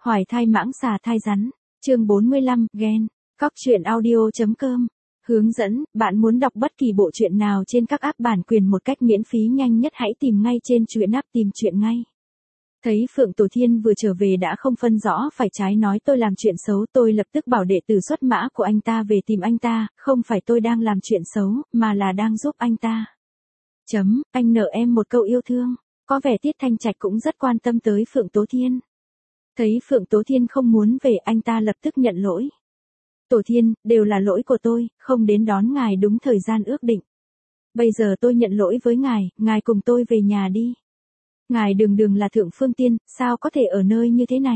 Hoài thai mãng xà thai rắn. Chương 45, ghen. Cóc truyện audio.com. Hướng dẫn, bạn muốn đọc bất kỳ bộ truyện nào trên các app bản quyền một cách miễn phí nhanh nhất hãy tìm ngay trên truyện app tìm truyện ngay. Thấy Phượng Tổ Thiên vừa trở về đã không phân rõ phải trái nói tôi làm chuyện xấu, tôi lập tức bảo đệ tử xuất mã của anh ta về tìm anh ta, không phải tôi đang làm chuyện xấu, mà là đang giúp anh ta. Anh nợ em một câu yêu thương. Có vẻ Tiết Thanh Trạch cũng rất quan tâm tới Phượng Tố Thiên. Thấy Phượng Tố Thiên không muốn về, anh ta lập tức nhận lỗi. Tổ Thiên, đều là lỗi của tôi, không đến đón ngài đúng thời gian ước định. Bây giờ tôi nhận lỗi với ngài cùng tôi về nhà đi. Ngài đường là thượng phương tiên, sao có thể ở nơi như thế này?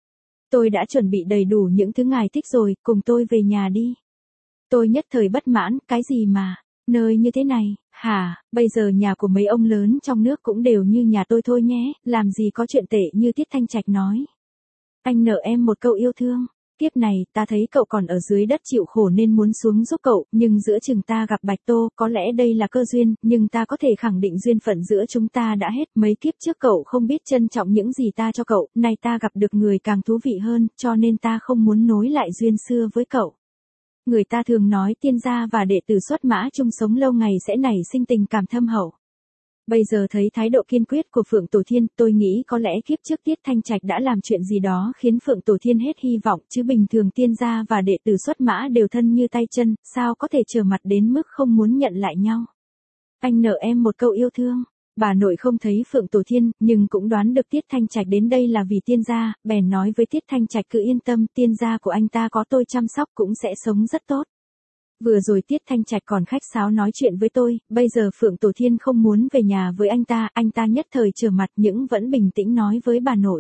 Tôi đã chuẩn bị đầy đủ những thứ ngài thích rồi, cùng tôi về nhà đi. Tôi nhất thời bất mãn, cái gì mà, nơi như thế này, hả, bây giờ nhà của mấy ông lớn trong nước cũng đều như nhà tôi thôi nhé, làm gì có chuyện tệ như Tiết Thanh Trạch nói. Anh nợ em một câu yêu thương. Kiếp này, ta thấy cậu còn ở dưới đất chịu khổ nên muốn xuống giúp cậu, nhưng giữa chừng ta gặp Bạch Tô, có lẽ đây là cơ duyên, nhưng ta có thể khẳng định duyên phận giữa chúng ta đã hết. Mấy kiếp trước cậu không biết trân trọng những gì ta cho cậu, nay ta gặp được người càng thú vị hơn, cho nên ta không muốn nối lại duyên xưa với cậu. Người ta thường nói tiên gia và đệ tử xuất mã chung sống lâu ngày sẽ nảy sinh tình cảm thâm hậu. Bây giờ thấy thái độ kiên quyết của Phượng Tổ Thiên, tôi nghĩ có lẽ kiếp trước Tiết Thanh Trạch đã làm chuyện gì đó khiến Phượng Tổ Thiên hết hy vọng, chứ bình thường tiên gia và đệ tử xuất mã đều thân như tay chân, sao có thể trở mặt đến mức không muốn nhận lại nhau. Anh nợ em một câu yêu thương. Bà nội không thấy Phượng Tổ Thiên, nhưng cũng đoán được Tiết Thanh Trạch đến đây là vì tiên gia, bèn nói với Tiết Thanh Trạch cứ yên tâm, tiên gia của anh ta có tôi chăm sóc cũng sẽ sống rất tốt. Vừa rồi Tiết Thanh Trạch còn khách sáo nói chuyện với tôi, bây giờ Phượng Tổ Thiên không muốn về nhà với anh ta nhất thời trở mặt nhưng vẫn bình tĩnh nói với bà nội.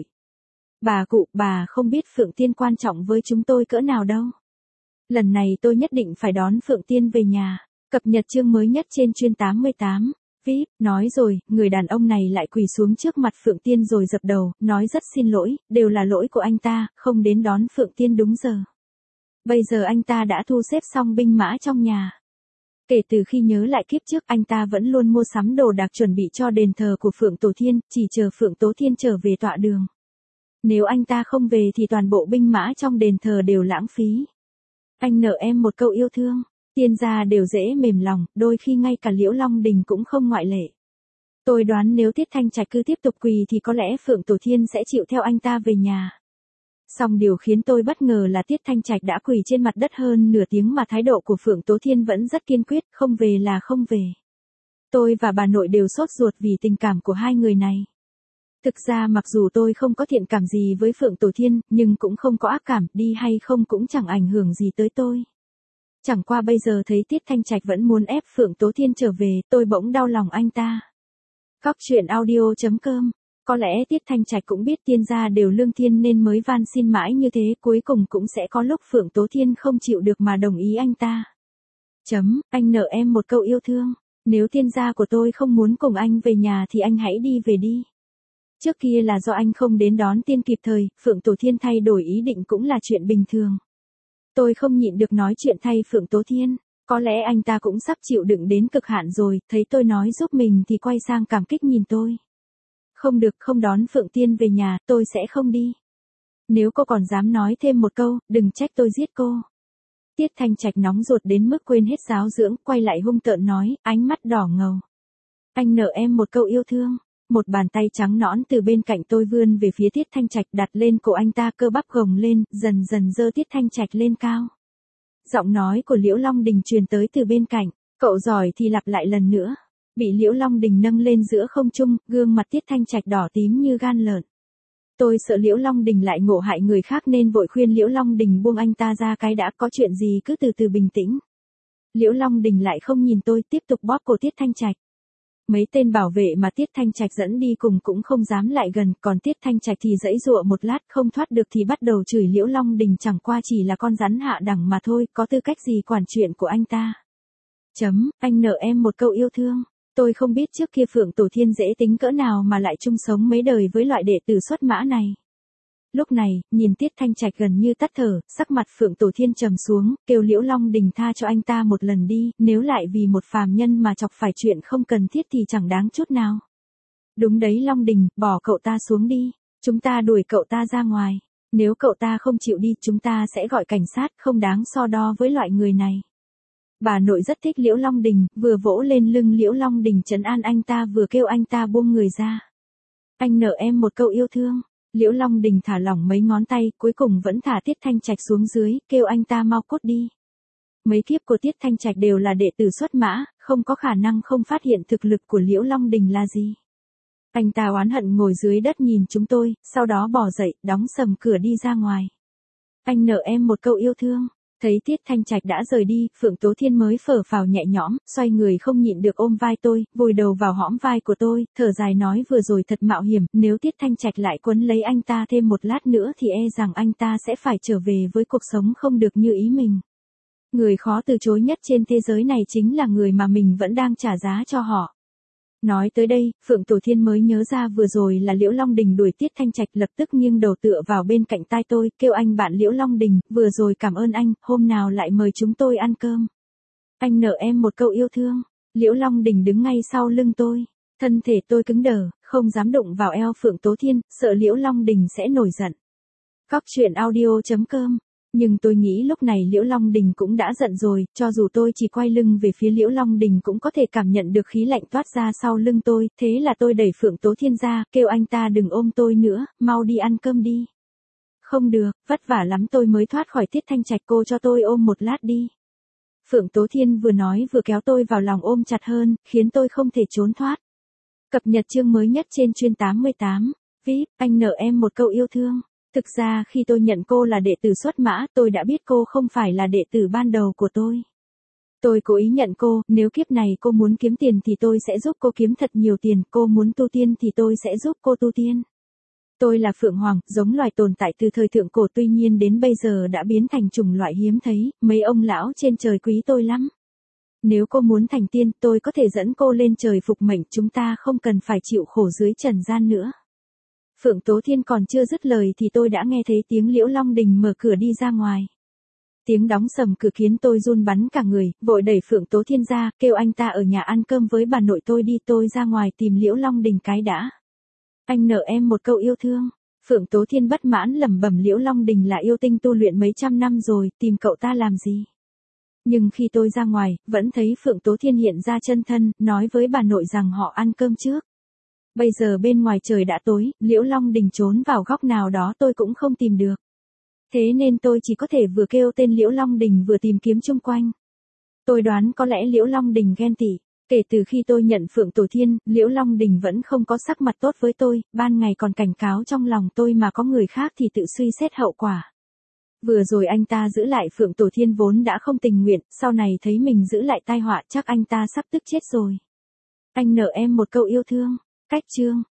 Bà cụ, bà không biết Phượng Tiên quan trọng với chúng tôi cỡ nào đâu. Lần này tôi nhất định phải đón Phượng Tiên về nhà. Cập nhật chương mới nhất trên chuyên 88. VIP, nói rồi, người đàn ông này lại quỳ xuống trước mặt Phượng Tiên rồi dập đầu, nói rất xin lỗi, đều là lỗi của anh ta, không đến đón Phượng Tiên đúng giờ. Bây giờ anh ta đã thu xếp xong binh mã trong nhà. Kể từ khi nhớ lại kiếp trước anh ta vẫn luôn mua sắm đồ đạc chuẩn bị cho đền thờ của Phượng Tổ Thiên, chỉ chờ Phượng Tố Thiên trở về tọa đường. Nếu anh ta không về thì toàn bộ binh mã trong đền thờ đều lãng phí. Anh nợ em một câu yêu thương. Tiên gia đều dễ mềm lòng, đôi khi ngay cả Liễu Long Đình cũng không ngoại lệ. Tôi đoán nếu Tiết Thanh Trạch cứ tiếp tục quỳ thì có lẽ Phượng Tổ Thiên sẽ chịu theo anh ta về nhà. Song điều khiến tôi bất ngờ là Tiết Thanh Trạch đã quỳ trên mặt đất hơn nửa tiếng mà thái độ của Phượng Tố Thiên vẫn rất kiên quyết, không về là không về. Tôi và bà nội đều sốt ruột vì tình cảm của hai người này. Thực ra mặc dù tôi không có thiện cảm gì với Phượng Tổ Thiên, nhưng cũng không có ác cảm, đi hay không cũng chẳng ảnh hưởng gì tới tôi. Chẳng qua bây giờ thấy Tiết Thanh Trạch vẫn muốn ép Phượng Tố Thiên trở về, tôi bỗng đau lòng anh ta. Cóc truyện audio.com. Có lẽ Tiết Thanh Trạch cũng biết tiên gia đều lương thiên nên mới van xin mãi như thế, cuối cùng cũng sẽ có lúc Phượng Tố Thiên không chịu được mà đồng ý anh ta. Anh nợ em một câu yêu thương. Nếu tiên gia của tôi không muốn cùng anh về nhà thì anh hãy đi về đi. Trước kia là do anh không đến đón tiên kịp thời, Phượng Tổ Thiên thay đổi ý định cũng là chuyện bình thường. Tôi không nhịn được nói chuyện thay Phượng Tố Thiên. Có lẽ anh ta cũng sắp chịu đựng đến cực hạn rồi, thấy tôi nói giúp mình thì quay sang cảm kích nhìn tôi. Không được, không đón Phượng Tiên về nhà, tôi sẽ không đi. Nếu cô còn dám nói thêm một câu, đừng trách tôi giết cô. Tiết Thanh Trạch nóng ruột đến mức quên hết giáo dưỡng, quay lại hung tợn nói, ánh mắt đỏ ngầu. Anh nợ em một câu yêu thương. Một bàn tay trắng nõn từ bên cạnh tôi vươn về phía Tiết Thanh Trạch đặt lên cổ anh ta, cơ bắp gồng lên, dần dần giơ Tiết Thanh Trạch lên cao. Giọng nói của Liễu Long Đình truyền tới từ bên cạnh, cậu giỏi thì lặp lại lần nữa. Bị Liễu Long Đình nâng lên giữa không trung, gương mặt Tiết Thanh Trạch đỏ tím như gan lợn. Tôi sợ Liễu Long Đình lại ngộ hại người khác nên vội khuyên Liễu Long Đình buông anh ta ra, cái đã, có chuyện gì cứ từ từ bình tĩnh. Liễu Long Đình lại không nhìn tôi, tiếp tục bóp cổ Tiết Thanh Trạch. Mấy tên bảo vệ mà Tiết Thanh Trạch dẫn đi cùng cũng không dám lại gần, còn Tiết Thanh Trạch thì giãy giụa một lát không thoát được thì bắt đầu chửi Liễu Long Đình chẳng qua chỉ là con rắn hạ đẳng mà thôi, có tư cách gì quản chuyện của anh ta. Anh nợ em một câu yêu thương. Tôi không biết trước kia Phượng Tổ Thiên dễ tính cỡ nào mà lại chung sống mấy đời với loại đệ tử xuất mã này. Lúc này, nhìn Tiết Thanh Trạch gần như tắt thở, sắc mặt Phượng Tổ Thiên trầm xuống, kêu Liễu Long Đình tha cho anh ta một lần đi, nếu lại vì một phàm nhân mà chọc phải chuyện không cần thiết thì chẳng đáng chút nào. Đúng đấy Long Đình, bỏ cậu ta xuống đi, chúng ta đuổi cậu ta ra ngoài. Nếu cậu ta không chịu đi, chúng ta sẽ gọi cảnh sát, không đáng so đo với loại người này. Bà nội rất thích Liễu Long Đình, vừa vỗ lên lưng Liễu Long Đình trấn an anh ta vừa kêu anh ta buông người ra. Anh nợ em một câu yêu thương. Liễu Long Đình thả lỏng mấy ngón tay, cuối cùng vẫn thả Tiết Thanh Trạch xuống dưới, kêu anh ta mau cút đi. Mấy kiếp của Tiết Thanh Trạch đều là đệ tử xuất mã, không có khả năng không phát hiện thực lực của Liễu Long Đình là gì. Anh ta oán hận ngồi dưới đất nhìn chúng tôi, sau đó bỏ dậy, đóng sầm cửa đi ra ngoài. Anh nợ em một câu yêu thương. Thấy Tiết Thanh Trạch đã rời đi, Phượng Tố Thiên mới phở phào nhẹ nhõm, xoay người không nhịn được ôm vai tôi, vùi đầu vào hõm vai của tôi, thở dài nói vừa rồi thật mạo hiểm, nếu Tiết Thanh Trạch lại quấn lấy anh ta thêm một lát nữa thì e rằng anh ta sẽ phải trở về với cuộc sống không được như ý mình. Người khó từ chối nhất trên thế giới này chính là người mà mình vẫn đang trả giá cho họ. Nói tới đây, Phượng Tổ Thiên mới nhớ ra vừa rồi là Liễu Long Đình đuổi Tiết Thanh Trạch, lập tức nghiêng đầu tựa vào bên cạnh tai tôi, kêu anh bạn Liễu Long Đình, vừa rồi cảm ơn anh, hôm nào lại mời chúng tôi ăn cơm. Anh nợ em một câu yêu thương. Liễu Long Đình đứng ngay sau lưng tôi. Thân thể tôi cứng đờ, không dám đụng vào eo Phượng Tố Thiên, sợ Liễu Long Đình sẽ nổi giận. Cóc truyện audio.com. Nhưng tôi nghĩ lúc này Liễu Long Đình cũng đã giận rồi, cho dù tôi chỉ quay lưng về phía Liễu Long Đình cũng có thể cảm nhận được khí lạnh toát ra sau lưng tôi, thế là tôi đẩy Phượng Tố Thiên ra, kêu anh ta đừng ôm tôi nữa, mau đi ăn cơm đi. Không được, vất vả lắm tôi mới thoát khỏi Tiết Thanh Trạch, cô cho tôi ôm một lát đi. Phượng Tố Thiên vừa nói vừa kéo tôi vào lòng ôm chặt hơn, khiến tôi không thể trốn thoát. Cập nhật chương mới nhất trên chuyên 88. VIP, anh nợ em một câu yêu thương. Thực ra khi tôi nhận cô là đệ tử xuất mã, tôi đã biết cô không phải là đệ tử ban đầu của tôi. Tôi cố ý nhận cô, nếu kiếp này cô muốn kiếm tiền thì tôi sẽ giúp cô kiếm thật nhiều tiền, cô muốn tu tiên thì tôi sẽ giúp cô tu tiên. Tôi là Phượng Hoàng, giống loài tồn tại từ thời thượng cổ, tuy nhiên đến bây giờ đã biến thành chủng loại hiếm thấy, mấy ông lão trên trời quý tôi lắm. Nếu cô muốn thành tiên, tôi có thể dẫn cô lên trời phục mệnh, chúng ta không cần phải chịu khổ dưới trần gian nữa. Phượng Tố Thiên còn chưa dứt lời thì tôi đã nghe thấy tiếng Liễu Long Đình mở cửa đi ra ngoài. Tiếng đóng sầm cửa khiến tôi run bắn cả người, vội đẩy Phượng Tố Thiên ra, kêu anh ta ở nhà ăn cơm với bà nội tôi đi, tôi ra ngoài tìm Liễu Long Đình cái đã. Anh nợ em một câu yêu thương. Phượng Tố Thiên bất mãn lẩm bẩm, Liễu Long Đình là yêu tinh tu luyện mấy trăm năm rồi, tìm cậu ta làm gì? Nhưng khi tôi ra ngoài, vẫn thấy Phượng Tố Thiên hiện ra chân thân, nói với bà nội rằng họ ăn cơm trước. Bây giờ bên ngoài trời đã tối, Liễu Long Đình trốn vào góc nào đó tôi cũng không tìm được. Thế nên tôi chỉ có thể vừa kêu tên Liễu Long Đình vừa tìm kiếm chung quanh. Tôi đoán có lẽ Liễu Long Đình ghen tị. Kể từ khi tôi nhận Phượng Tổ Thiên, Liễu Long Đình vẫn không có sắc mặt tốt với tôi, ban ngày còn cảnh cáo trong lòng tôi mà có người khác thì tự suy xét hậu quả. Vừa rồi anh ta giữ lại Phượng Tổ Thiên vốn đã không tình nguyện, sau này thấy mình giữ lại tai họa chắc anh ta sắp tức chết rồi. Anh nợ em một câu yêu thương. Cách chương